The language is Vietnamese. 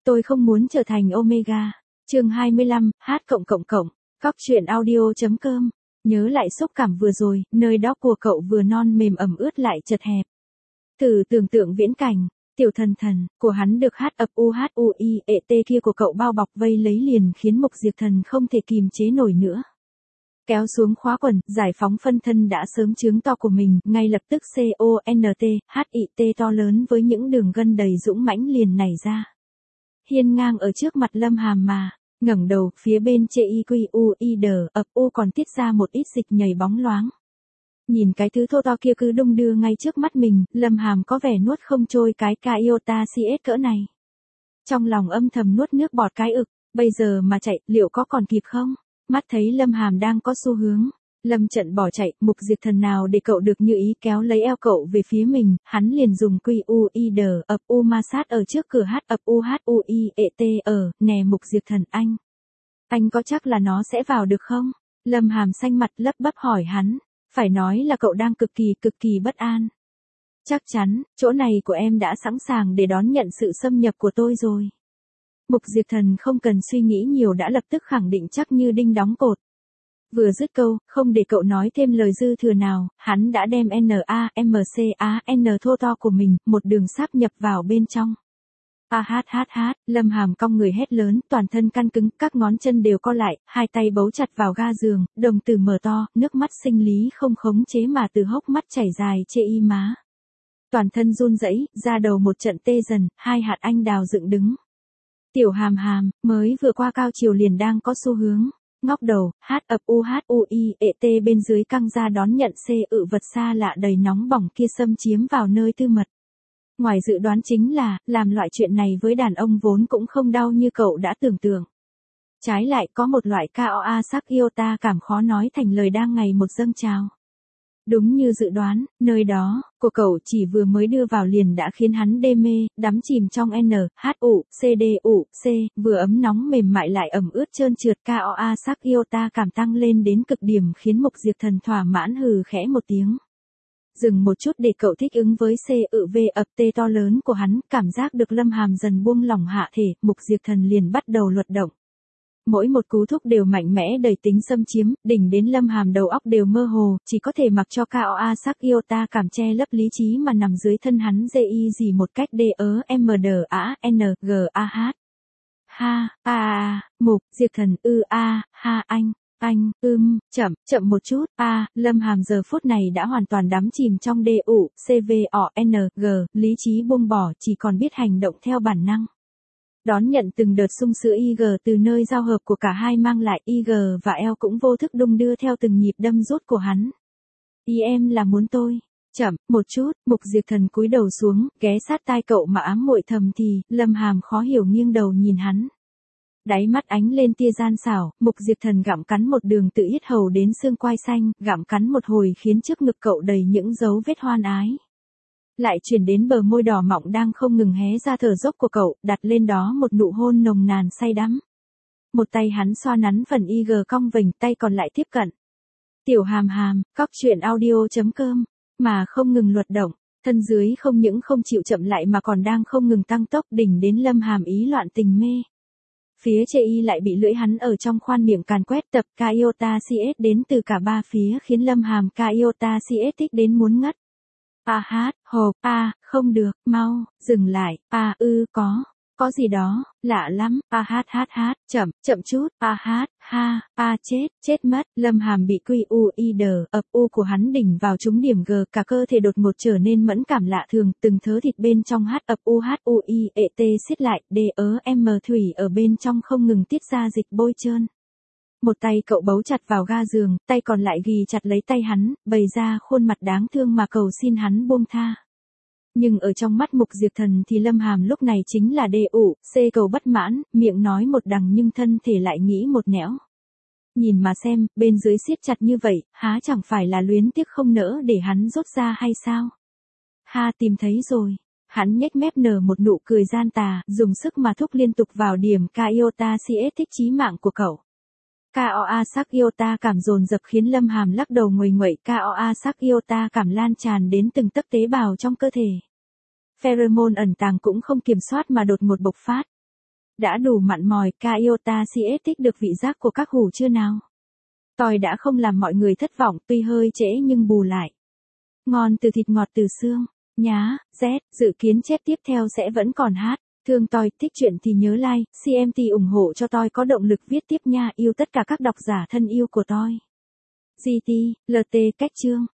Tôi không muốn trở thành Omega. Chương 25, hát cộng cộng cộng. Cóc truyện audio.com. Nhớ lại xúc cảm vừa rồi, nơi đó của cậu vừa non mềm ẩm ướt lại chật hẹp. Thử tưởng tượng viễn cảnh, tiểu thần thần của hắn được hát ập u hát u i ệ tê kia của cậu bao bọc vây lấy liền khiến Mục Diệp Thần không thể kìm chế nổi nữa. Kéo xuống khóa quần, giải phóng phân thân đã sớm trướng to của mình, ngay lập tức CONT, HIT to lớn với những đường gân đầy dũng mãnh liền nảy ra. Hiên ngang ở trước mặt Lâm Hàm mà, ngẩng đầu, phía bên CIQUID, ập u còn tiết ra một ít dịch nhảy bóng loáng. Nhìn cái thứ thô to kia cứ đung đưa ngay trước mắt mình, Lâm Hàm có vẻ nuốt không trôi cái Iota CS cỡ này. Trong lòng âm thầm nuốt nước bọt cái ực, bây giờ mà chạy, liệu có còn kịp không? Mắt thấy Lâm Hàm đang có xu hướng, Lâm Trận bỏ chạy, Mục Diệp Thần nào để cậu được như ý kéo lấy eo cậu về phía mình, hắn liền dùng QUID ập u ma sát ở trước cửa hát ập u hát u i ệ tê nè Mục Diệp Thần anh có chắc là nó sẽ vào được không? Lâm Hàm xanh mặt lắp bắp hỏi hắn, phải nói là cậu đang cực kỳ bất an. Chắc chắn, chỗ này của em đã sẵn sàng để đón nhận sự xâm nhập của tôi rồi. Mục Diệp Thần không cần suy nghĩ nhiều đã lập tức khẳng định chắc như đinh đóng cột. Vừa dứt câu, không để cậu nói thêm lời dư thừa nào, hắn đã đem NAMCAN thô to của mình, một đường sáp nhập vào bên trong. Lâm Hàm cong người hét lớn, toàn thân căng cứng, các ngón chân đều co lại, hai tay bấu chặt vào ga giường, đồng tử mở to, nước mắt sinh lý không khống chế mà từ hốc mắt chảy dài chê y má. Toàn thân run rẩy, da đầu một trận tê dần, hai hạt anh đào dựng đứng. Tiểu Hàm Hàm, mới vừa qua cao chiều liền đang có xu hướng, ngóc đầu, hát ập u hát u i ệ tê bên dưới căng ra đón nhận vật xa lạ đầy nóng bỏng kia xâm chiếm vào nơi tư mật. Ngoài dự đoán chính là, làm loại chuyện này với đàn ông vốn cũng không đau như cậu đã tưởng tượng. Trái lại có một loại KOA sắc Iota cảm khó nói thành lời đang ngày một dâng trào. Đúng như dự đoán, nơi đó, của cậu chỉ vừa mới đưa vào liền đã khiến hắn đê mê, đắm chìm trong NHUCDUC, vừa ấm nóng mềm mại lại ẩm ướt trơn trượt KOA sắc Iota cảm tăng lên đến cực điểm khiến Mục Diệp Thần thỏa mãn hừ khẽ một tiếng. Dừng một chút để cậu thích ứng với CUV ập tê to lớn của hắn, cảm giác được Lâm Hàm dần buông lỏng hạ thể, Mục Diệp Thần liền bắt đầu luật động. Mỗi một cú thúc đều mạnh mẽ đầy tính xâm chiếm, đỉnh đến Lâm Hàm đầu óc đều mơ hồ, chỉ có thể mặc cho KOA sắc Iota cảm che lấp lý trí mà nằm dưới thân hắn gì một cách DEMDANGAH. Mục Diệp Thần chậm một chút, Lâm Hàm giờ phút này đã hoàn toàn đắm chìm trong DUCVONG, lý trí buông bỏ chỉ còn biết hành động theo bản năng. Đón nhận từng đợt xung sữa IG từ nơi giao hợp của cả hai mang lại IG và eo cũng vô thức đung đưa theo từng nhịp đâm rút của hắn. Ý em là muốn tôi. Chậm, một chút, Mục Diệp Thần cúi đầu xuống, ghé sát tai cậu mà ám muội thầm thì, Lâm Hàm khó hiểu nghiêng đầu nhìn hắn. Đáy mắt ánh lên tia gian xảo, Mục Diệp Thần gặm cắn một đường từ yết hầu đến xương quai xanh, gặm cắn một hồi khiến trước ngực cậu đầy những dấu vết hoan ái. Lại chuyển đến bờ môi đỏ mọng đang không ngừng hé ra thở dốc của cậu, đặt lên đó một nụ hôn nồng nàn say đắm. Một tay hắn xoa nắn phần IG cong vành, tay còn lại tiếp cận. Tiểu Hàm Hàm, cóc truyện audio.com, mà không ngừng luật động, thân dưới không những không chịu chậm lại mà còn đang không ngừng tăng tốc, đỉnh đến Lâm Hàm ý loạn tình mê. Phía chê lại bị lưỡi hắn ở trong khoan miệng càn quét, tập Iota CS đến từ cả ba phía khiến Lâm Hàm Iota CS thích đến muốn ngất. Không được, mau, dừng lại, có gì đó, lạ lắm, chậm chút, chết mất, Lâm Hàm bị QUID, ập u của hắn đỉnh vào trúng điểm G, cả cơ thể đột ngột trở nên mẫn cảm lạ thường, từng thớ thịt bên trong ập u HUI ệ tê xiết lại, thủy ở bên trong không ngừng tiết ra dịch bôi trơn. Một tay cậu bấu chặt vào ga giường, tay còn lại ghì chặt lấy tay hắn, bày ra khuôn mặt đáng thương mà cầu xin hắn buông tha. Nhưng ở trong mắt Mục Diệp Thần thì Lâm Hàm lúc này chính là cầu bất mãn, miệng nói một đằng nhưng thân thể lại nghĩ một nẻo. Nhìn mà xem, bên dưới siết chặt như vậy, há chẳng phải là luyến tiếc không nỡ để hắn rốt ra hay sao? Tìm thấy rồi. Hắn nhếch mép nở một nụ cười gian tà, dùng sức mà thúc liên tục vào điểm Iota CS thích chí mạng của cậu. KOA sắc Iota cảm dồn dập khiến Lâm Hàm lắc đầu nguầy nguậy, KOA sắc Iota cảm lan tràn đến từng tấc tế bào trong cơ thể. Pheromone ẩn tàng cũng không kiểm soát mà đột ngột bộc phát. Đã đủ mặn mòi, Kaiota CS thích được vị giác của các hủ chưa nào? Tôi đã không làm mọi người thất vọng, tuy hơi trễ nhưng bù lại. Ngon từ thịt ngọt từ xương. Nhá, Z, dự kiến chép tiếp theo sẽ vẫn còn hát. Thương tôi, thích chuyện thì nhớ like, CMT ủng hộ cho tôi có động lực viết tiếp nha, yêu tất cả các độc giả thân yêu của tôi. GT, LT, cách chương.